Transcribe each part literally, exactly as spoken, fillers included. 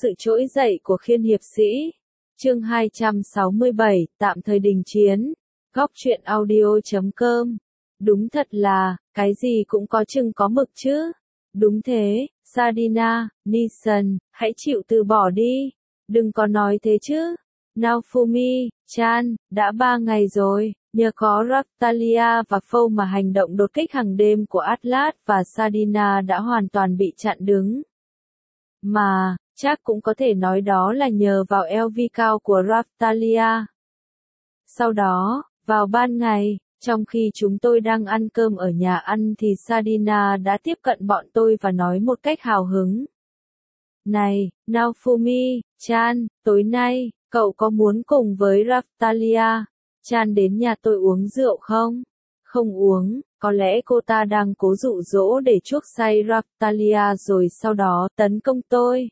sự trỗi dậy của khiên hiệp sĩ. Chương hai trăm sáu mươi bảy, tạm thời đình chiến. Góc truyện audio chấm com. Đúng thật là, cái gì cũng có chừng có mực chứ. Đúng thế, Sadina, Nisan, hãy chịu từ bỏ đi. Đừng có nói thế chứ. Naofumi, Chan, đã ba ngày rồi, nhờ có Raphtalia và Foe mà hành động đột kích hàng đêm của Atlas và Sadina đã hoàn toàn bị chặn đứng. Mà, chắc cũng có thể nói đó là nhờ vào eo vi cao của Raphtalia. Sau đó, vào ban ngày, trong khi chúng tôi đang ăn cơm ở nhà ăn thì Sadina đã tiếp cận bọn tôi và nói một cách hào hứng. Này, Naofumi, Chan, tối nay, cậu có muốn cùng với Raphtalia, Chan đến nhà tôi uống rượu không? Không uống, có lẽ cô ta đang cố dụ dỗ để chuốc say Raphtalia rồi sau đó tấn công tôi.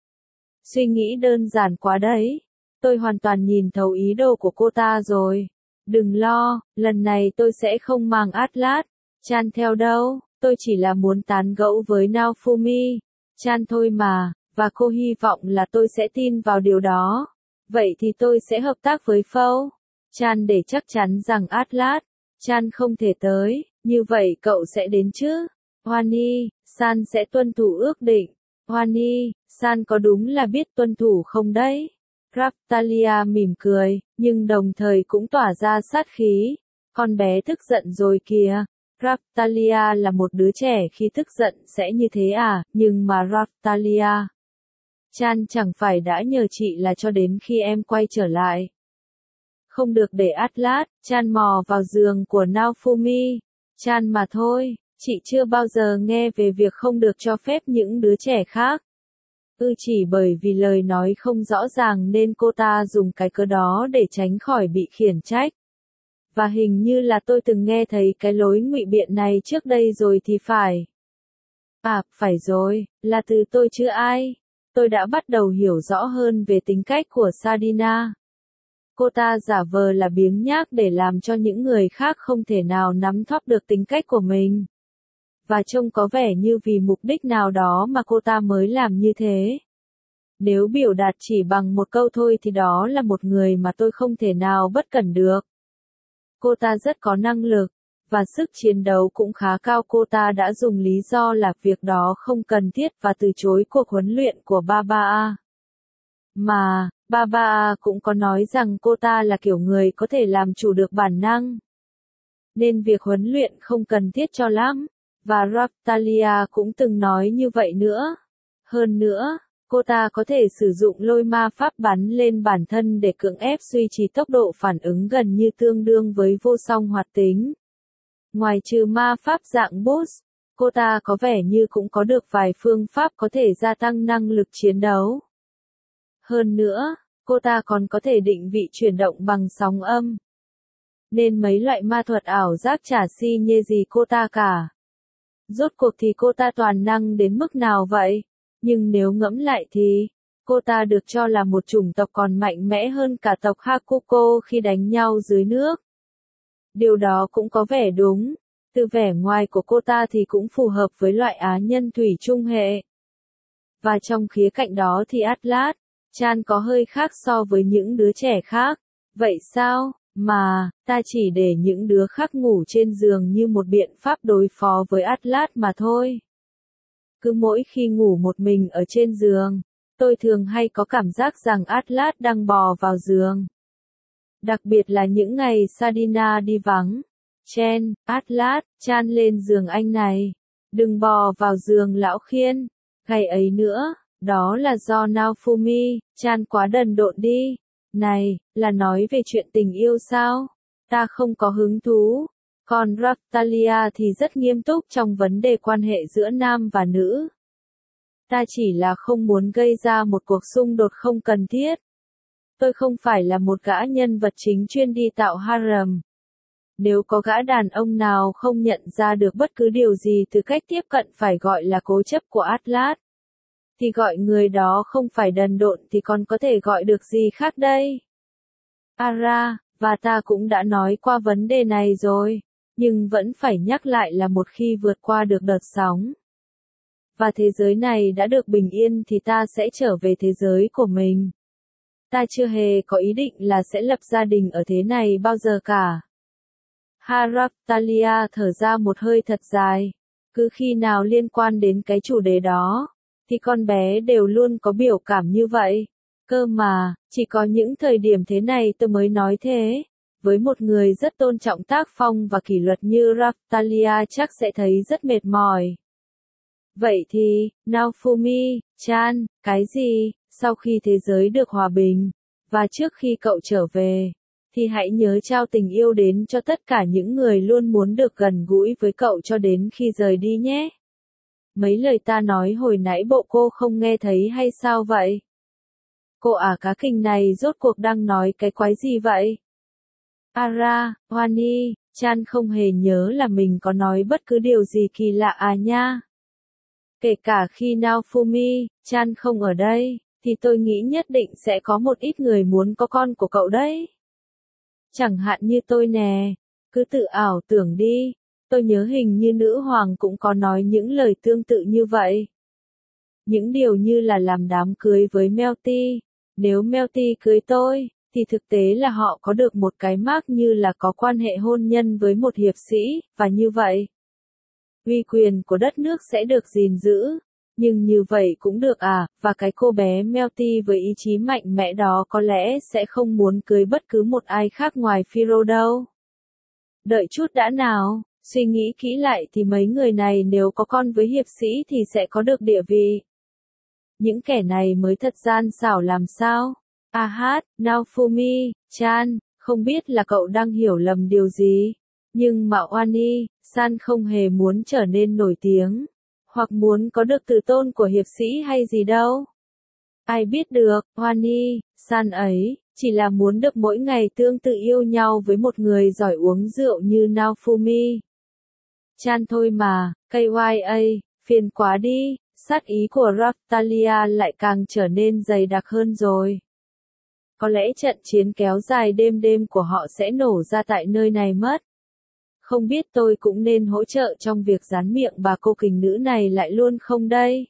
Suy nghĩ đơn giản quá đấy. Tôi hoàn toàn nhìn thấu ý đồ của cô ta rồi. Đừng lo, lần này tôi sẽ không mang Atlas, Chan theo đâu, tôi chỉ là muốn tán gẫu với Naofumi, Chan thôi mà, và cô hy vọng là tôi sẽ tin vào điều đó. Vậy thì tôi sẽ hợp tác với Foe, Chan để chắc chắn rằng Atlas, Chan không thể tới, như vậy cậu sẽ đến chứ? Wani, San sẽ tuân thủ ước định. Wani, San có đúng là biết tuân thủ không đấy? Raphtalia mỉm cười, nhưng đồng thời cũng tỏa ra sát khí. Con bé tức giận rồi kìa. Raphtalia là một đứa trẻ khi tức giận sẽ như thế à, nhưng mà Raphtalia, Chan chẳng phải đã nhờ chị là cho đến khi em quay trở lại. Không được để Atlas, Chan mò vào giường của Naofumi, Chan mà thôi, chị chưa bao giờ nghe về việc không được cho phép những đứa trẻ khác. Ừ chỉ bởi vì lời nói không rõ ràng nên cô ta dùng cái cớ đó để tránh khỏi bị khiển trách. Và hình như là tôi từng nghe thấy cái lối ngụy biện này trước đây rồi thì phải. À, phải rồi, là từ tôi chứ ai. Tôi đã bắt đầu hiểu rõ hơn về tính cách của Sadina. Cô ta giả vờ là biếng nhác để làm cho những người khác không thể nào nắm thóp được tính cách của mình. Và trông có vẻ như vì mục đích nào đó mà cô ta mới làm như thế. Nếu biểu đạt chỉ bằng một câu thôi thì đó là một người mà tôi không thể nào bất cẩn được. Cô ta rất có năng lực, và sức chiến đấu cũng khá cao. Cô ta đã dùng lý do là việc đó không cần thiết và từ chối cuộc huấn luyện của Baba. Mà, Baba cũng có nói rằng cô ta là kiểu người có thể làm chủ được bản năng. Nên việc huấn luyện không cần thiết cho lắm. Và Raphtalia cũng từng nói như vậy nữa. Hơn nữa, cô ta có thể sử dụng lôi ma pháp bắn lên bản thân để cưỡng ép duy trì tốc độ phản ứng gần như tương đương với vô song hoạt tính. Ngoài trừ ma pháp dạng boost, cô ta có vẻ như cũng có được vài phương pháp có thể gia tăng năng lực chiến đấu. Hơn nữa, cô ta còn có thể định vị chuyển động bằng sóng âm. Nên mấy loại ma thuật ảo giác chả si nhê gì cô ta cả. Rốt cuộc thì cô ta toàn năng đến mức nào vậy? Nhưng nếu ngẫm lại thì, cô ta được cho là một chủng tộc còn mạnh mẽ hơn cả tộc Hakuko khi đánh nhau dưới nước. Điều đó cũng có vẻ đúng, từ vẻ ngoài của cô ta thì cũng phù hợp với loại á nhân thủy chung hệ. Và trong khía cạnh đó thì Atlas, Chan có hơi khác so với những đứa trẻ khác. Vậy sao? Mà, ta chỉ để những đứa khác ngủ trên giường như một biện pháp đối phó với Atlas mà thôi. Cứ mỗi khi ngủ một mình ở trên giường, tôi thường hay có cảm giác rằng Atlas đang bò vào giường. Đặc biệt là những ngày Sadina đi vắng. Chen, Atlas, Chan lên giường anh này. Đừng bò vào giường lão khiên. Ngày ấy nữa, đó là do Naofumi, Chan quá đần độn đi. Này, là nói về chuyện tình yêu sao? Ta không có hứng thú. Còn Raphtalia thì rất nghiêm túc trong vấn đề quan hệ giữa nam và nữ. Ta chỉ là không muốn gây ra một cuộc xung đột không cần thiết. Tôi không phải là một gã nhân vật chính chuyên đi tạo harem. Nếu có gã đàn ông nào không nhận ra được bất cứ điều gì từ cách tiếp cận phải gọi là cố chấp của Atlas, thì gọi người đó không phải đần độn thì còn có thể gọi được gì khác đây? Ara, và ta cũng đã nói qua vấn đề này rồi, nhưng vẫn phải nhắc lại là một khi vượt qua được đợt sóng và thế giới này đã được bình yên thì ta sẽ trở về thế giới của mình. Ta chưa hề có ý định là sẽ lập gia đình ở thế này bao giờ cả. Haraptalia thở ra một hơi thật dài. Cứ khi nào liên quan đến cái chủ đề đó, thì con bé đều luôn có biểu cảm như vậy. Cơ mà, chỉ có những thời điểm thế này tôi mới nói thế. Với một người rất tôn trọng tác phong và kỷ luật như Raptalia chắc sẽ thấy rất mệt mỏi. Vậy thì, Naofumi-chan, cái gì, sau khi thế giới được hòa bình, và trước khi cậu trở về, thì hãy nhớ trao tình yêu đến cho tất cả những người luôn muốn được gần gũi với cậu cho đến khi rời đi nhé. Mấy lời ta nói hồi nãy bộ cô không nghe thấy hay sao vậy? Cô ả cá kình này rốt cuộc đang nói cái quái gì vậy? Ara, Wani, Chan không hề nhớ là mình có nói bất cứ điều gì kỳ lạ à nha. Kể cả khi Naofumi, Chan không ở đây, thì tôi nghĩ nhất định sẽ có một ít người muốn có con của cậu đấy. Chẳng hạn như tôi nè, cứ tự ảo tưởng đi, tôi nhớ hình như nữ hoàng cũng có nói những lời tương tự như vậy. Những điều như là làm đám cưới với Melty, nếu Melty cưới tôi, thì thực tế là họ có được một cái mác như là có quan hệ hôn nhân với một hiệp sĩ, và như vậy, uy quyền của đất nước sẽ được gìn giữ. Nhưng như vậy cũng được à, và cái cô bé Melty với ý chí mạnh mẽ đó có lẽ sẽ không muốn cưới bất cứ một ai khác ngoài Phiro đâu. Đợi chút đã nào, suy nghĩ kỹ lại thì mấy người này nếu có con với hiệp sĩ thì sẽ có được địa vị. Những kẻ này mới thật gian xảo làm sao? À hát, Naofumi, Chan, không biết là cậu đang hiểu lầm điều gì, nhưng mà Wani, San không hề muốn trở nên nổi tiếng, hoặc muốn có được tự tôn của hiệp sĩ hay gì đâu. Ai biết được, Wani, San ấy, chỉ là muốn được mỗi ngày tương tự yêu nhau với một người giỏi uống rượu như Naofumi. Chan thôi mà, ca y a, phiền quá đi, sát ý của Raptalia lại càng trở nên dày đặc hơn rồi. Có lẽ trận chiến kéo dài đêm đêm của họ sẽ nổ ra tại nơi này mất. Không biết tôi cũng nên hỗ trợ trong việc dán miệng bà cô kình nữ này lại luôn không đây?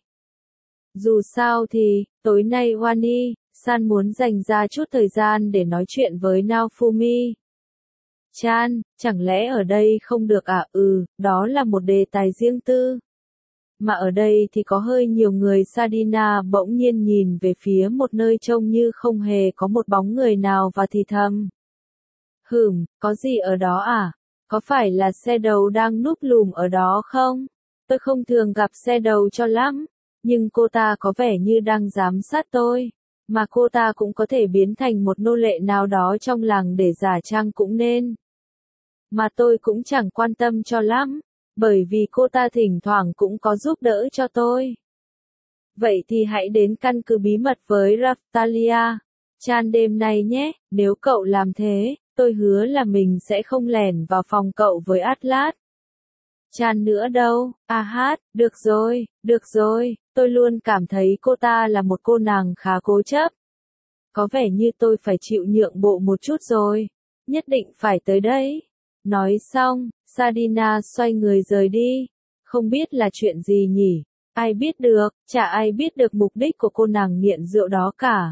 Dù sao thì, tối nay Wani, San muốn dành ra chút thời gian để nói chuyện với Naofumi. Chan, chẳng lẽ ở đây không được à? Ừ, đó là một đề tài riêng tư. Mà ở đây thì có hơi nhiều người. Sadina bỗng nhiên nhìn về phía một nơi trông như không hề có một bóng người nào và thì thầm. Hửm, có gì ở đó à? Có phải là xe đầu đang núp lùm ở đó không? Tôi không thường gặp xe đầu cho lắm, nhưng cô ta có vẻ như đang giám sát tôi. Mà cô ta cũng có thể biến thành một nô lệ nào đó trong làng để giả trang cũng nên. Mà tôi cũng chẳng quan tâm cho lắm, bởi vì cô ta thỉnh thoảng cũng có giúp đỡ cho tôi. Vậy thì hãy đến căn cứ bí mật với Raptalia, Chan đêm nay nhé, nếu cậu làm thế, tôi hứa là mình sẽ không lẻn vào phòng cậu với Atlas. Chan nữa đâu, à hát, được rồi, được rồi, tôi luôn cảm thấy cô ta là một cô nàng khá cố chấp. Có vẻ như tôi phải chịu nhượng bộ một chút rồi, nhất định phải tới đấy. Nói xong, Sadina xoay người rời đi. Không biết là chuyện gì nhỉ? Ai biết được, chả ai biết được mục đích của cô nàng nghiện rượu đó cả.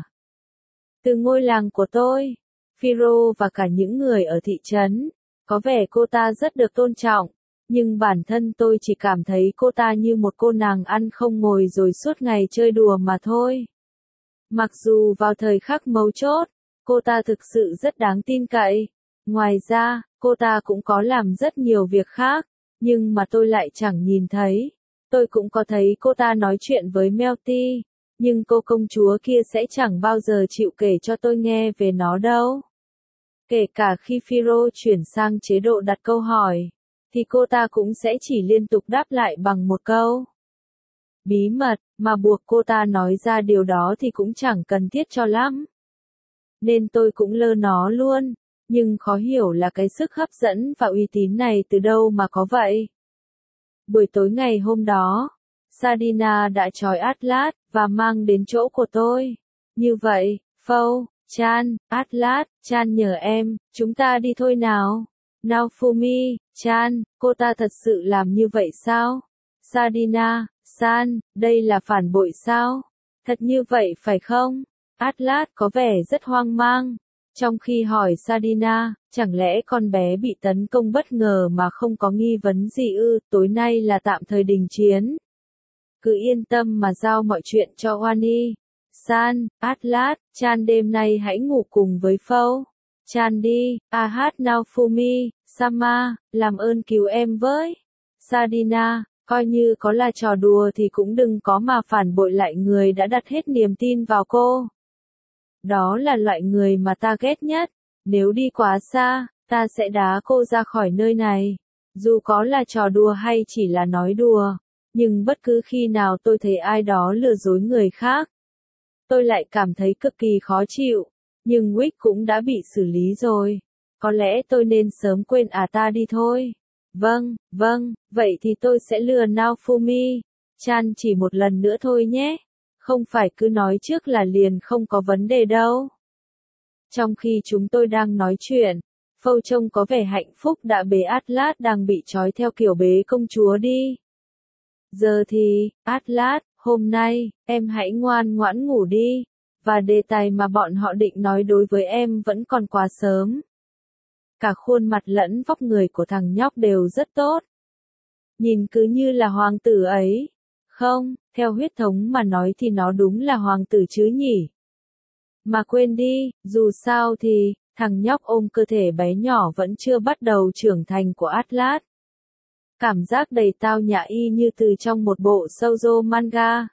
Từ ngôi làng của tôi, Phiro và cả những người ở thị trấn, có vẻ cô ta rất được tôn trọng, nhưng bản thân tôi chỉ cảm thấy cô ta như một cô nàng ăn không ngồi rồi suốt ngày chơi đùa mà thôi. Mặc dù vào thời khắc mấu chốt, cô ta thực sự rất đáng tin cậy. Ngoài ra, cô ta cũng có làm rất nhiều việc khác, nhưng mà tôi lại chẳng nhìn thấy. Tôi cũng có thấy cô ta nói chuyện với Melty, nhưng cô công chúa kia sẽ chẳng bao giờ chịu kể cho tôi nghe về nó đâu. Kể cả khi Phiro chuyển sang chế độ đặt câu hỏi, thì cô ta cũng sẽ chỉ liên tục đáp lại bằng một câu. Bí mật, mà buộc cô ta nói ra điều đó thì cũng chẳng cần thiết cho lắm. Nên tôi cũng lơ nó luôn, nhưng khó hiểu là cái sức hấp dẫn và uy tín này từ đâu mà có vậy. Buổi tối ngày hôm đó, Sadina đã trói Atlas, và mang đến chỗ của tôi. Như vậy, Phâu, Chan, Atlas, Chan nhờ em, chúng ta đi thôi nào. Naofumi, Chan, cô ta thật sự làm như vậy sao? Sadina, San, đây là phản bội sao? Thật như vậy phải không? Atlas có vẻ rất hoang mang. Trong khi hỏi Sadina, chẳng lẽ con bé bị tấn công bất ngờ mà không có nghi vấn gì ư, tối nay là tạm thời đình chiến. Cứ yên tâm mà giao mọi chuyện cho Wani. San, Atlas, Chan đêm nay hãy ngủ cùng với Phâu. Chan đi, Ahat Naofumi, Sama, làm ơn cứu em với. Sadina, coi như có là trò đùa thì cũng đừng có mà phản bội lại người đã đặt hết niềm tin vào cô. Đó là loại người mà ta ghét nhất. Nếu đi quá xa, ta sẽ đá cô ra khỏi nơi này. Dù có là trò đùa hay chỉ là nói đùa. Nhưng bất cứ khi nào tôi thấy ai đó lừa dối người khác, tôi lại cảm thấy cực kỳ khó chịu. Nhưng Wick cũng đã bị xử lý rồi. Có lẽ tôi nên sớm quên à ta đi thôi. Vâng, vâng, vậy thì tôi sẽ lừa Naofumi. Chan chỉ một lần nữa thôi nhé. Không phải cứ nói trước là liền không có vấn đề đâu. Trong khi chúng tôi đang nói chuyện, Phâu trông có vẻ hạnh phúc đã bế Atlas đang bị trói theo kiểu bế công chúa đi. Giờ thì, Atlas, hôm nay, em hãy ngoan ngoãn ngủ đi. Và đề tài mà bọn họ định nói đối với em vẫn còn quá sớm. Cả khuôn mặt lẫn vóc người của thằng nhóc đều rất tốt. Nhìn cứ như là hoàng tử ấy. Không, theo huyết thống mà nói thì nó đúng là hoàng tử chứ nhỉ. Mà quên đi, dù sao thì, thằng nhóc ôm cơ thể bé nhỏ vẫn chưa bắt đầu trưởng thành của Atlas. Cảm giác đầy tao nhã y như từ trong một bộ shoujo manga.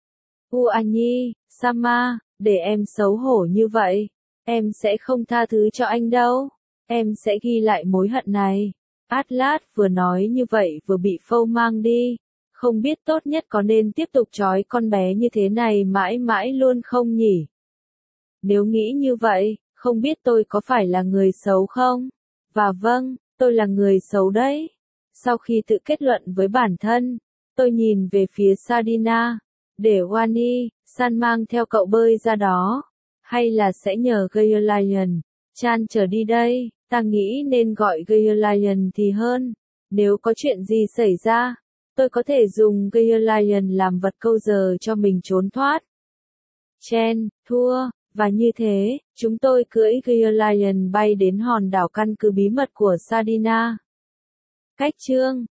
Uani, Sama, để em xấu hổ như vậy, em sẽ không tha thứ cho anh đâu. Em sẽ ghi lại mối hận này. Atlas vừa nói như vậy vừa bị Phâu mang đi. Không biết tốt nhất có nên tiếp tục trói con bé như thế này mãi mãi luôn không nhỉ? Nếu nghĩ như vậy, không biết tôi có phải là người xấu không? Và vâng, tôi là người xấu đấy. Sau khi tự kết luận với bản thân, tôi nhìn về phía Sadina. Để Wani, San mang theo cậu bơi ra đó. Hay là sẽ nhờ Gaelian, Chan trở đi đây. Ta nghĩ nên gọi Gaelian thì hơn. Nếu có chuyện gì xảy ra, tôi có thể dùng Gaelian làm vật câu giờ cho mình trốn thoát. Chen, thua, và như thế, chúng tôi cưỡi Gaelian bay đến hòn đảo căn cứ bí mật của Sadina. Cách chương